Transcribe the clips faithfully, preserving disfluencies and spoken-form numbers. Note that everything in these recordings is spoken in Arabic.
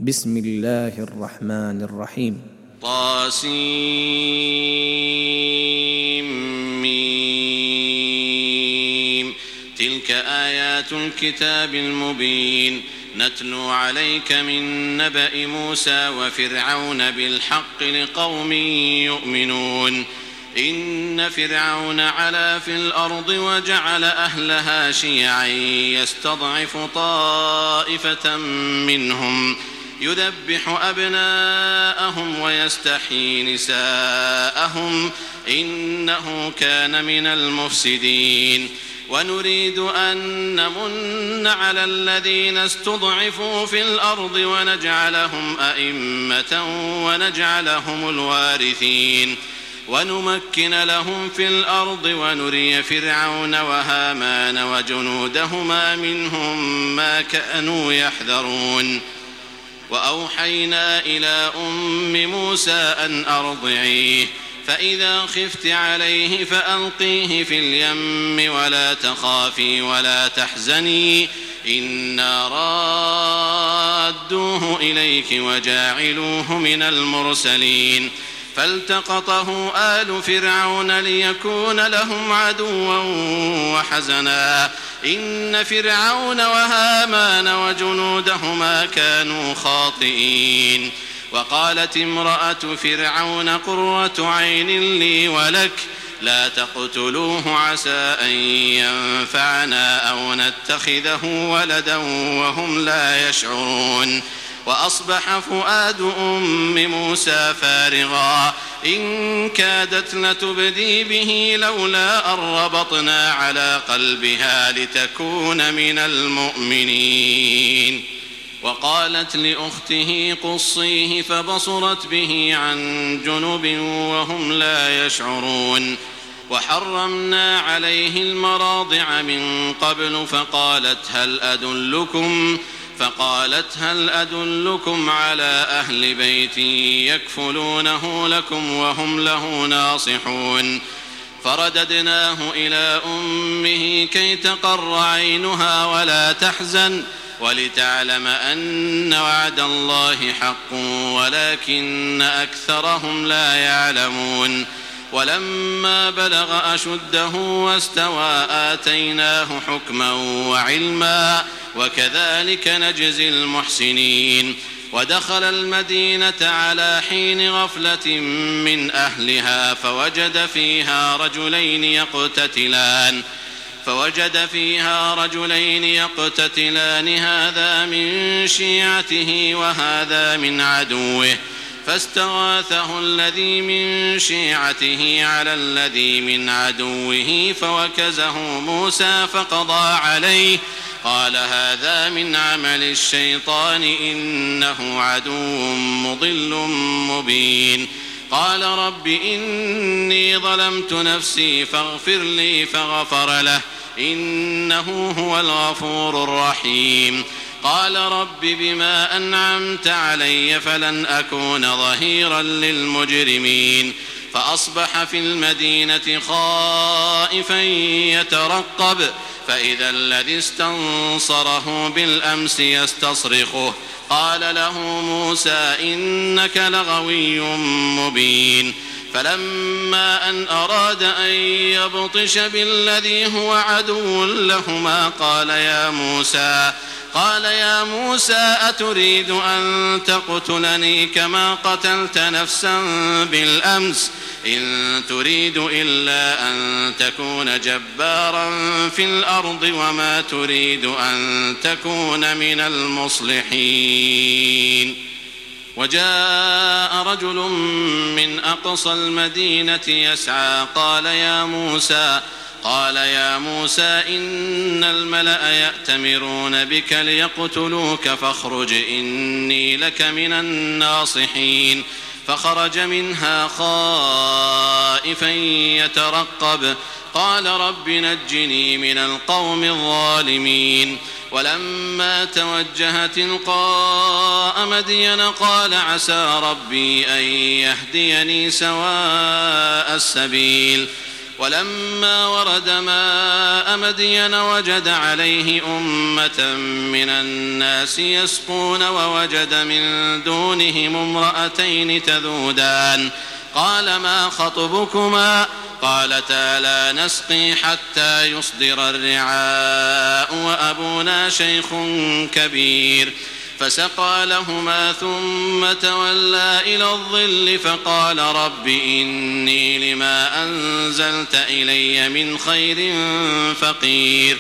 بسم الله الرحمن الرحيم. طاسيم. تلك آيات الكتاب المبين نتلو عليك من نبأ موسى وفرعون بالحق لقوم يؤمنون. إن فرعون علا في الأرض وجعل أهلها شيعا يستضعف طائفة منهم يذبح أبناءهم ويستحيي نساءهم إنه كان من المفسدين. ونريد أن نمن على الذين استضعفوا في الأرض ونجعلهم أئمة ونجعلهم الوارثين ونمكن لهم في الأرض ونري فرعون وهامان وجنودهما منهم ما كانوا يحذرون. وأوحينا إلى أم موسى أن أرضعيه فإذا خفت عليه فألقيه في اليم ولا تخافي ولا تحزني إنا رادوه إليك وجاعلوه من المرسلين. فالتقطه آل فرعون ليكون لهم عدوا وحزنا إن فرعون وهامان وجنودهما كانوا خاطئين. وقالت امرأة فرعون قرة عين لي ولك لا تقتلوه عسى أن ينفعنا أو نتخذه ولدا وهم لا يشعرون. وأصبح فؤاد أم موسى فارغا إن كادت لتبدي به لولا أن ربطنا على قلبها لتكون من المؤمنين. وقالت لأخته قصيه فبصرت به عن جنب وهم لا يشعرون. وحرمنا عليه المراضع من قبل فقالت هل أدلكم فقالت هل أدلكم على أهل بيت يكفلونه لكم وهم له ناصحون. فرددناه إلى أمه كي تقر عينها ولا تحزن ولتعلم أن وعد الله حق ولكن أكثرهم لا يعلمون. ولما بلغ أشده واستوى آتيناه حكما وعلما وكذلك نجزي المحسنين. ودخل المدينة على حين غفلة من أهلها فوجد فيها رجلين يقتتلان فوجد فيها رجلين يقتتلان هذا من شيعته وهذا من عدوه فاستغاثه الذي من شيعته على الذي من عدوه فوكزه موسى فقضى عليه قال هذا من عمل الشيطان إنه عدو مضل مبين. قال رب إني ظلمت نفسي فاغفر لي فغفر له إنه هو الغفور الرحيم. قال رب بما أنعمت علي فلن أكون ظهيرا للمجرمين. فأصبح في المدينة خائفا يترقب فإذا الذي استنصره بالأمس يستصرخه قال له موسى إنك لغوي مبين. فلما أن أراد أن يبطش بالذي هو عدو لهما قال يا موسى قال يا موسى أتريد أن تقتلني كما قتلت نفسا بالأمس إن تريد إلا أن تكون جبارا في الأرض وما تريد أن تكون من المصلحين. وجاء رجل من أقصى المدينة يسعى قال يا موسى قال يا موسى إن الملأ يأتمرون بك ليقتلوك فاخرج إني لك من الناصحين. فخرج منها خائفا يترقب قال رب نجني من القوم الظالمين. ولما توجه تلقاء مدين قال عسى ربي أن يهديني سواء السبيل. ولما ورد ماء مدين وجد عليه أمة من الناس يسقون ووجد من دونهم امرأتين تذودان قال ما خطبكما قالتا لا نسقي حتى يصدر الرعاء وأبونا شيخ كبير فسقى لهما ثم تولى إلى الظل فقال رب إني لما أنزلت إلي من خير فقير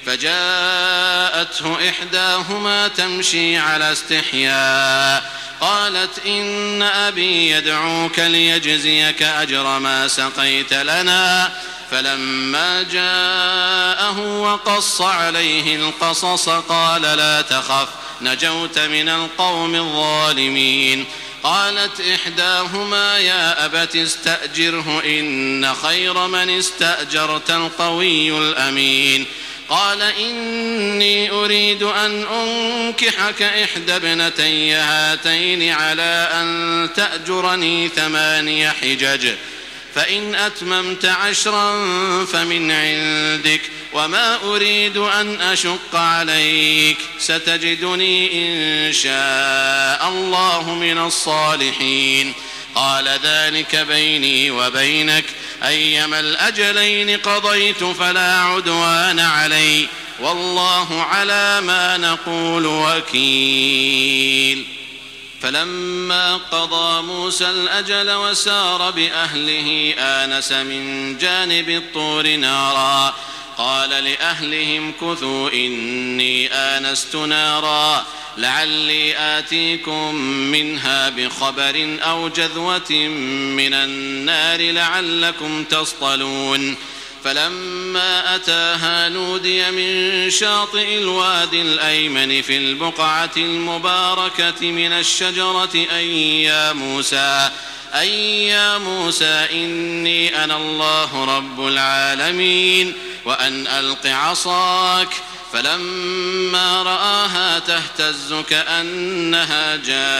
فجاءته إحداهما تمشي على استحياء قالت إن أبي يدعوك ليجزيك أجر ما سقيت لنا فلما جاءه وقص عليه القصص قال لا تخف نجوت من القوم الظالمين قالت إحداهما يا أبت استأجره إن خير من استأجرت القوي الأمين قال إني أريد أن أنكحك إحدى ابنتي هاتين على أن تأجرني ثماني حجج فإن أتممت عشرا فمن عندك وما أريد أن أشق عليك ستجدني إن شاء الله من الصالحين قال ذلك بيني وبينك أيما الأجلين قضيت فلا عدوان علي والله على ما نقول وكيل فلما قضى موسى الأجل وسار بأهله آنس من جانب الطور نارا قال لأهلهم كثوا إني آنست نارا لعلي آتيكم منها بخبر أو جذوة من النار لعلكم تصطلون فلما أتاها نودي من شاطئ الوادي الأيمن في البقعة المباركة من الشجرة أي يا موسى أي يا موسى إني أنا الله رب العالمين وأن ألق عصاك فلما رآها تهتز كأنها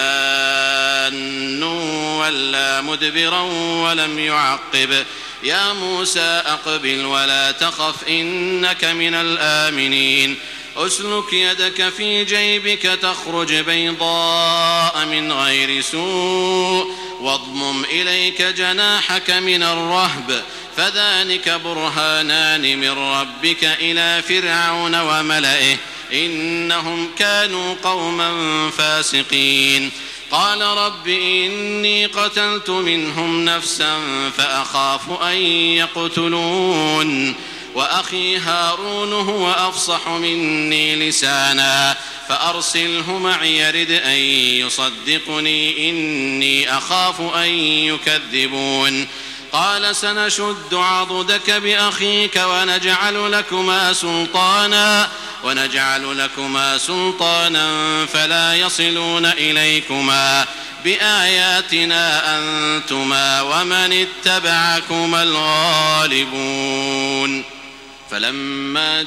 جان ولا مدبرا ولم يعقب يا موسى أقبل ولا تخف إنك من الآمنين أسلك يدك في جيبك تخرج بيضاء من غير سوء واضمم إليك جناحك من الرهب فذلك برهانان من ربك إلى فرعون وملئه إنهم كانوا قوما فاسقين قال رب إني قتلت منهم نفسا فأخاف أن يقتلون وأخي هارون هو أفصح مني لسانا فأرسله معي يرد أن يصدقني إني أخاف أن يكذبون قال سنشد عضدك بأخيك ونجعل لكما سلطانا ونجعل لكما سلطانا فلا يصلون إليكما بآياتنا أنتما ومن اتبعكما الغالبون فلما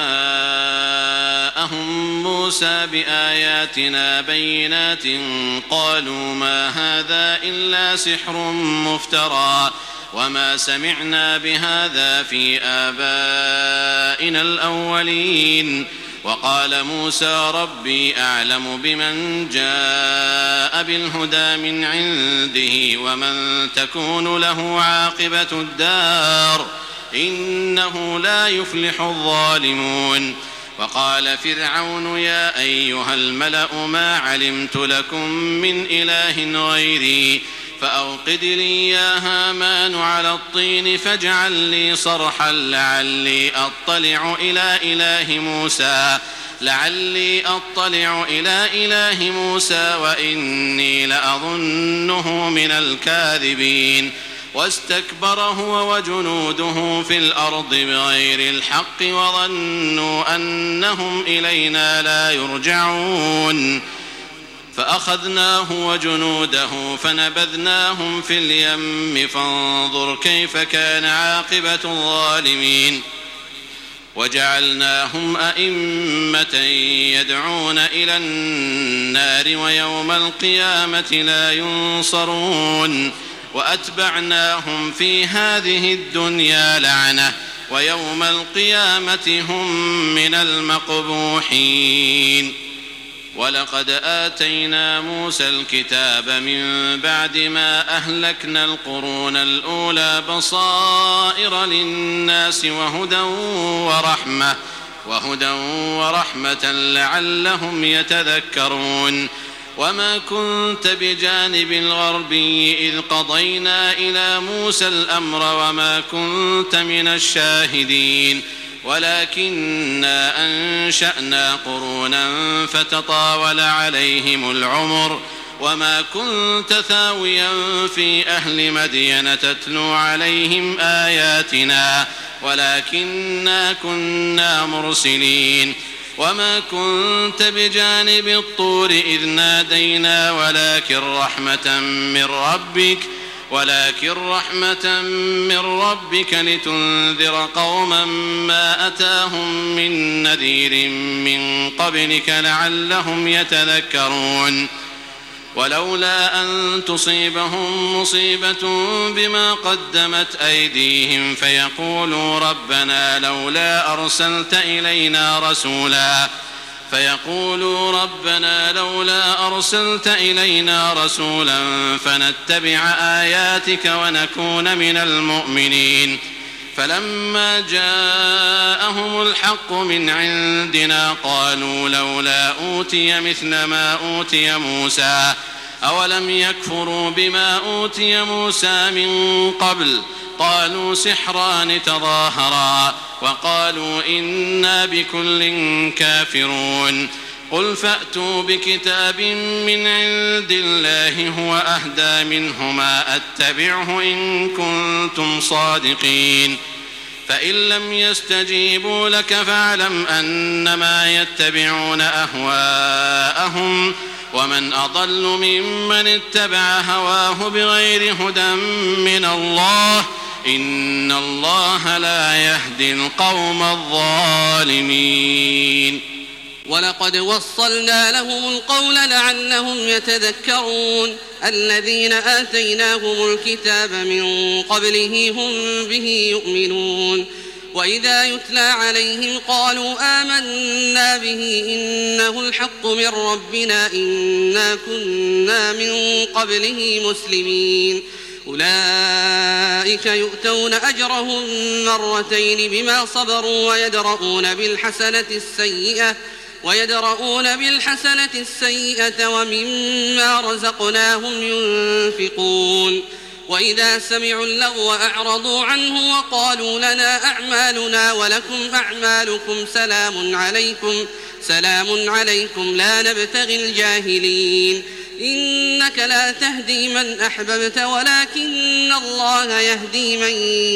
جاءهم موسى بآياتنا بينات قالوا ما هذا إلا سحر مفترى وما سمعنا بهذا في آبائنا الأولين وقال موسى ربي أعلم بمن جاء بالهدى من عنده ومن تكون له عاقبة الدار إنه لا يفلح الظالمون وقال فرعون يا أيها الملأ ما علمت لكم من إله غيري فأوقد لي يا هامان على الطين فاجعل لي صرحا لعلي أطلع إلى إله موسى لعلي أطلع إلى إله موسى وإني لأظنه من الكاذبين واستكبر هو وجنوده في الأرض بغير الحق وظنوا أنهم إلينا لا يرجعون فأخذناه وجنوده فنبذناهم في اليم فانظر كيف كان عاقبة الظالمين وجعلناهم أئمة يدعون إلى النار ويوم القيامة لا ينصرون وأتبعناهم في هذه الدنيا لعنة ويوم القيامة هم من المقبوحين. ولقد آتينا موسى الكتاب من بعد ما أهلكنا القرون الأولى بصائر للناس وهدى ورحمة وهدى ورحمة لعلهم يتذكرون. وما كنت بجانب الغربي إذ قضينا إلى موسى الأمر وما كنت من الشاهدين ولكننا أنشأنا قرونا فتطاول عليهم العمر وما كنت ثاويا في أهل مدين تتلو عليهم آياتنا ولكننا كنا مرسلين. وما كنت بجانب الطور إذ نادينا ولكن رحمة من ربك ولكن رحمة من ربك لتنذر قوما ما أتاهم من نذير من قبلك لعلهم يتذكرون. ولولا أن تصيبهم مصيبة بما قدمت أيديهم فيقولوا ربنا لولا أرسلت إلينا رسولا فيقولوا ربنا لولا أرسلت إلينا رسولا فنتبع آياتك ونكون من المؤمنين. فلما جاءهم الحق من عندنا قالوا لولا أوتي مثل ما أوتي موسى أولم يكفروا بما أوتي موسى من قبل قالوا سحران تظاهرا وقالوا إنا بكل كافرون. قل فأتوا بكتاب من عند الله هو أهدى منهما أتبعه إن كنتم صادقين. فإن لم يستجيبوا لك فاعلم أنما يتبعون أهواءهم ومن أضل ممن اتبع هواه بغير هدى من الله إن الله لا يهدي القوم الظالمين. ولقد وصلنا لهم القول لعلهم يتذكرون. الذين آتيناهم الكتاب من قبله هم به يؤمنون. وإذا يتلى عليهم قالوا آمنا به إنه الحق من ربنا إنا كنا من قبله مسلمين. أولئك يؤتون أجرهم مرتين بما صبروا ويدرؤون بالحسنة السيئة ويدرؤون بالحسنة السيئة ومما رزقناهم ينفقون. وإذا سمعوا اللغو أعرضوا عنه وقالوا لنا أعمالنا ولكم أعمالكم سلام عليكم سلام عليكم لا نبتغي الجاهلين. إنك لا تهدي من أحببت ولكن الله يهدي من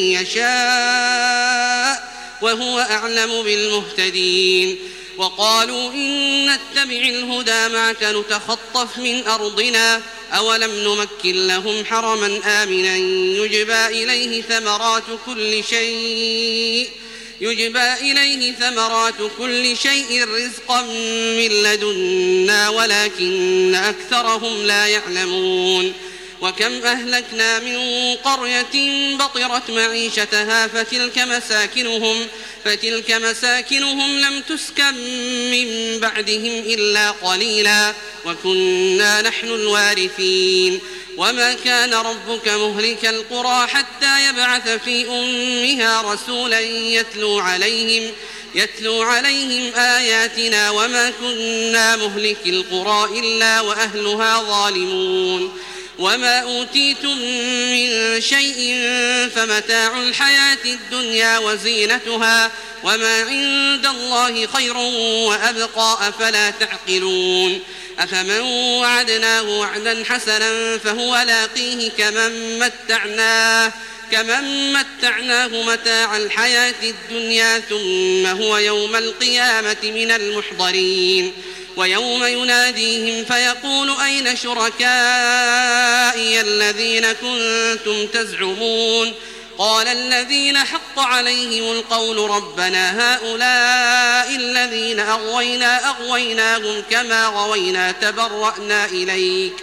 يشاء وهو أعلم بالمهتدين. وقالوا إن نتبع الهدى معك نتخطف من أرضنا أولم نمكن لهم حرما آمنا يجبى إليه ثمرات كل شيء يجبى إليه ثمرات كل شيء رزقا من لدنا ولكن أكثرهم لا يعلمون. وكم أهلكنا من قرية بطرت معيشتها فتلك مساكنهم فتلك مساكنهم لم تسكن من بعدهم إلا قليلا وكنا نحن الوارثين. وما كان ربك مهلك القرى حتى يبعث في أمها رسولا يتلو عليهم يتلو عليهم آياتنا وما كنا مهلك القرى إلا وأهلها ظالمون. وما أوتيتم من شيء فمتاع الحياة الدنيا وزينتها وما عند الله خير وأبقى أفلا تعقلون. أفمن وعدناه وعدا حسنا فهو لاقيه كمن متعناه كمن متعناه متاع الحياة الدنيا ثم هو يوم القيامة من المحضرين. ويوم يناديهم فيقول أين شركائي الذين كنتم تزعمون قال الذين حق عليهم القول ربنا هؤلاء الذين أغوينا أغويناهم كما غوينا تبرأنا إليك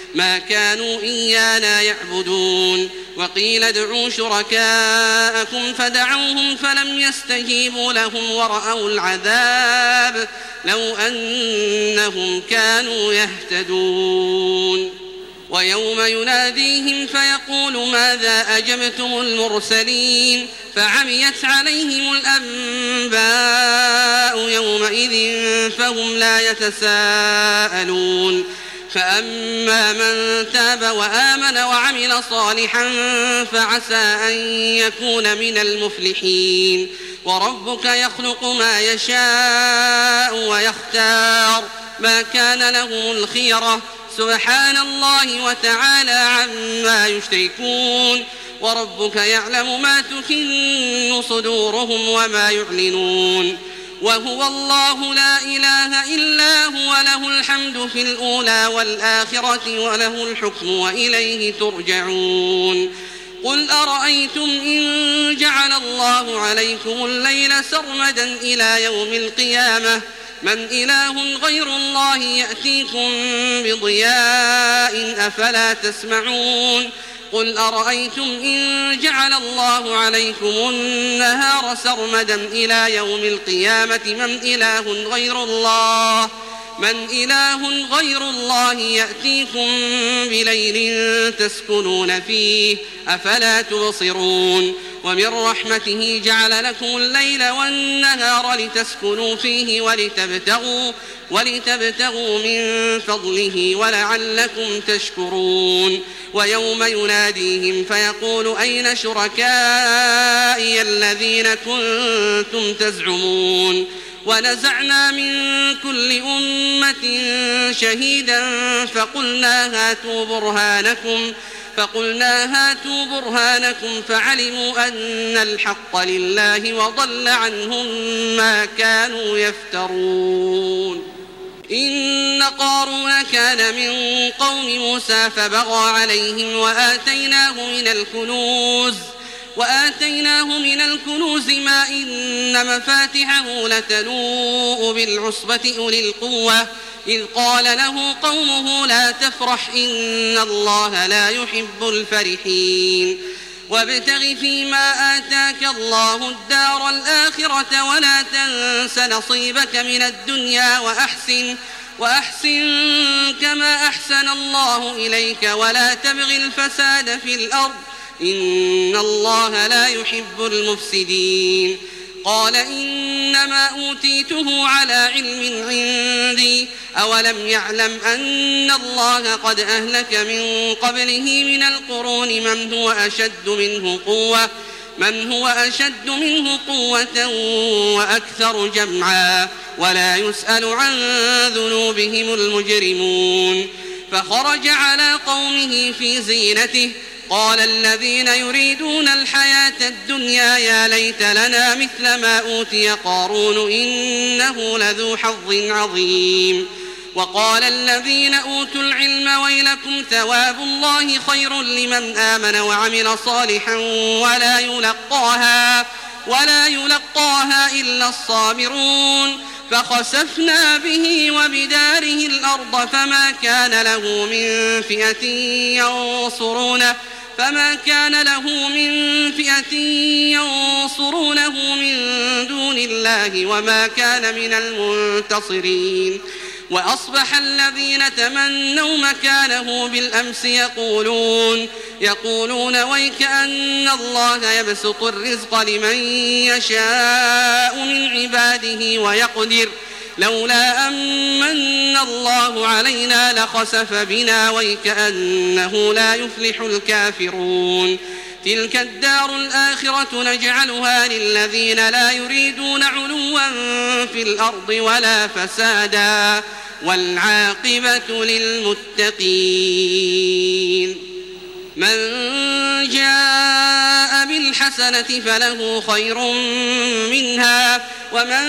ما كانوا إيانا يعبدون. وقيل ادعوا شركاءكم فدعوهم فلم يستجيبوا لهم ورأوا العذاب لو أنهم كانوا يهتدون. ويوم يناديهم فيقول ماذا أجبتم المرسلين فعميت عليهم الأنباء يومئذ فهم لا يتساءلون. فأما من تاب وآمن وعمل صالحا فعسى أن يكون من المفلحين. وربك يخلق ما يشاء ويختار ما كان لهم الخيرة سبحان الله وتعالى عما يشركون. وربك يعلم ما تكن صدورهم وما يعلنون. وهو الله لا إله إلا هو له الحمد في الأولى والآخرة وله الحكم وإليه ترجعون. قل أرأيتم إن جعل الله عليكم الليل سرمدا إلى يوم القيامة من إله غير الله يأتيكم بضياء أفلا تسمعون. قل أرأيتم إن جعل الله عليكم النهار سرمدا إلى يوم القيامة من إله غير الله من إله غير الله يأتيكم بليل تسكنون فيه أفلا تبصرون. ومن رحمته جعل لكم الليل والنهار لتسكنوا فيه ولتبتغوا, ولتبتغوا من فضله ولعلكم تشكرون. ويوم يناديهم فيقول أين شركائي الذين كنتم تزعمون. ونزعنا من كل أمة شهيدا فقلنا هاتوا برهانكم فقلنا هاتوا برهانكم فعلموا أن الحق لله وضل عنهم ما كانوا يفترون. إن قارون كان من قوم موسى فبغى عليهم وآتيناه من الكنوز وآتيناه من الكنوز ما إن مفاتحه لتنوء بالعصبة أولي القوة إذ قال له قومه لا تفرح إن الله لا يحب الفرحين. وابتغ فيما آتاك الله الدار الآخرة ولا تنس نصيبك من الدنيا وأحسن وأحسن كما أحسن الله إليك ولا تبغ الفساد في الأرض إن الله لا يحب المفسدين. قال إنما أوتيته على علم عندي أولم يعلم أن الله قد أهلك من قبله من القرون من هو أشد منه قوة من هو أشد منه قوة وأكثر جمعا ولا يسأل عن ذنوبهم المجرمون. فخرج على قومه في زينته قال الذين يريدون الحياة الدنيا يا ليت لنا مثل ما أوتي قارون إنه لذو حظ عظيم. وقال الذين أوتوا العلم ويلكم ثواب الله خير لمن آمن وعمل صالحا ولا يلقاها ولا يلقاها إلا الصابرون. فخسفنا به وبداره الأرض فما كان له من فئة ينصرونه فما كان له من فئة ينصرونه من دون الله وما كان من المنتصرين. وأصبح الذين تمنوا مكانه بالأمس يقولون يقولون ويك أن الله يبسط الرزق لمن يشاء من عباده ويقدر لولا أمن الله علينا لخسف بنا ويكأنه لا يفلح الكافرون. تلك الدار الآخرة نجعلها للذين لا يريدون علوا في الأرض ولا فسادا والعاقبة للمتقين. من جاء بالحسنة فله خير منها ومن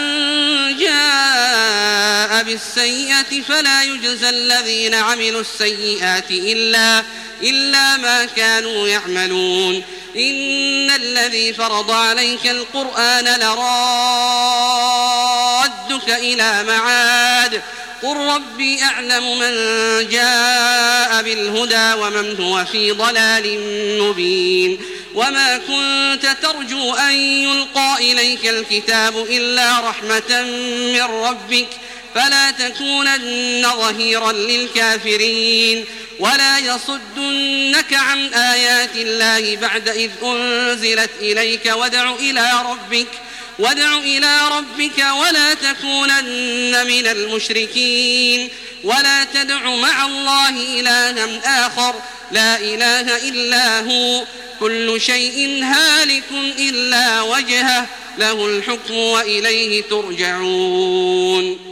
جاء بالسيئة فلا يجزى الذين عملوا السيئات إلا, إلا ما كانوا يعملون. إن الذي فرض عليك القرآن لرادك إلى معاد قل ربي أعلم من جاء بالهدى ومن هو في ضلال مبين وما كنت ترجو أن يلقى إليك الكتاب إلا رحمة من ربك فلا تكونن ظهيرا للكافرين ولا يصدنك عن آيات الله بعد إذ أنزلت إليك وادع إلى ربك وادع إلى ربك ولا تكونن من المشركين ولا تدع مع الله إلها آخر لا إله إلا هو كل شيء هالك إلا وجهه له الحكم وإليه ترجعون